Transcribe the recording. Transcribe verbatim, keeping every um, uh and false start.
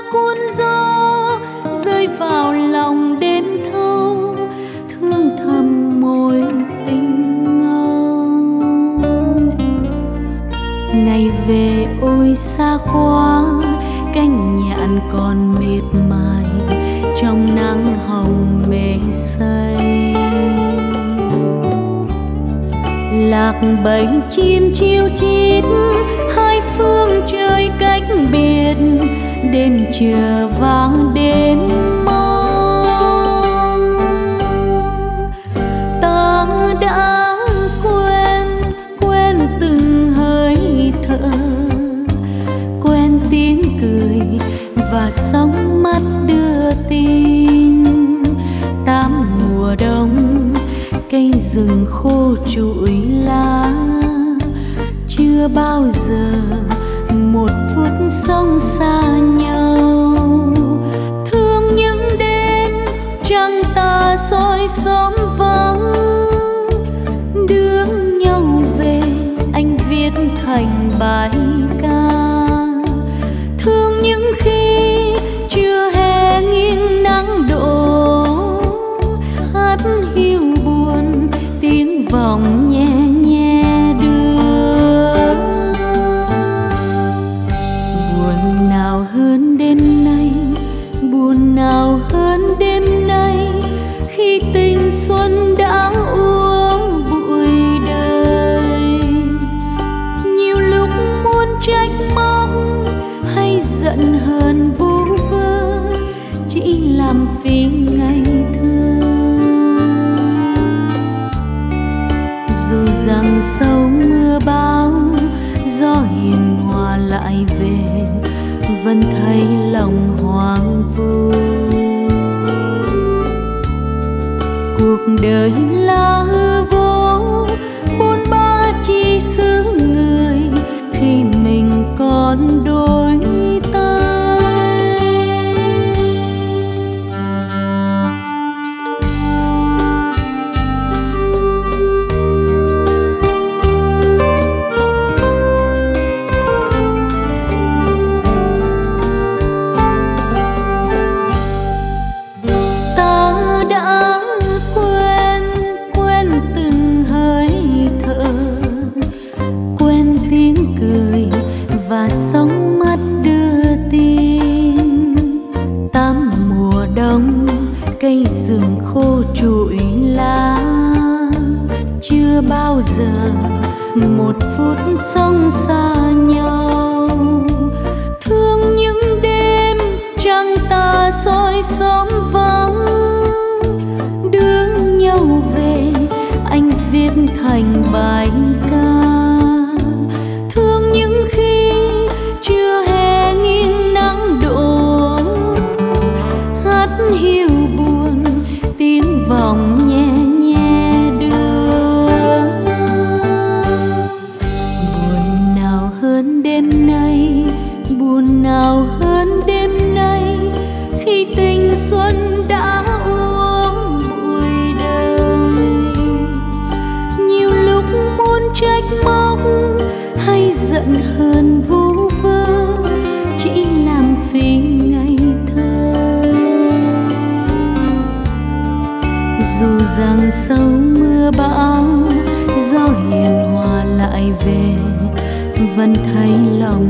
cuốn gió rơi vào lòng đến thâu, thương thầm mối tình ngâu. Ngày về ôi xa quá, cánh nhạn còn mệt mài trong nắng hồng mê say. Lạc bầy chim chiêu chít hai phương trời cách biệt, đêm chờ vang đến mong. Ta đã quên quên từng hơi thở, quen tiếng cười và sóng mắt đưa tin. Tám mùa đông cây rừng khô trụi lá, chưa bao giờ một phút sống xa nhau. Thương những đêm trăng tà soi xóm vắng, đưa nhau về anh viết thành bài ca. Thương những khi chưa hè nghiêng nắng đổ, hát hiu buồn tiếng vọng nhẹ nhẹ đưa. Buồn nào hơn đêm nay, buồn nào hơn đêm nay, khi tình xuân đã úa bụi đời. Nhiều lúc muốn trách móc hay giận hờn vu vơ, chỉ làm vì ngày thơ. Dù rằng sau mưa bão gió hiền hòa lại về, vẫn thấy lòng hoang vu. Cuộc đời là hư vô, bôn ba chi xứ người khi mình còn đôi tay. Ta đã quên quên từng hơi thở, quen tiếng cười và sóng mắt đưa tin. Tám mùa đông cây rừng khô trụi lá, chưa bao giờ một phút sống xa nhau. Thương những đêm trăng tà soi xóm vắng, đưa nhau về anh viết thành bài ca. Thương những khi chưa hè nghiêng nắng đổ, hát hiu buồn tiếng vọng nhẹ nhẹ đưa. Buồn nào hơn đêm nay, buồn nào hơn đêm nay, khi tình xuân đã úa bụi đời. Nhiều lúc muốn trách móc hay giận hờn vu vơ, chỉ làm vì ngày thơ. Dù rằng sau mưa bão gió hiền hòa lại về, vẫn thấy lòng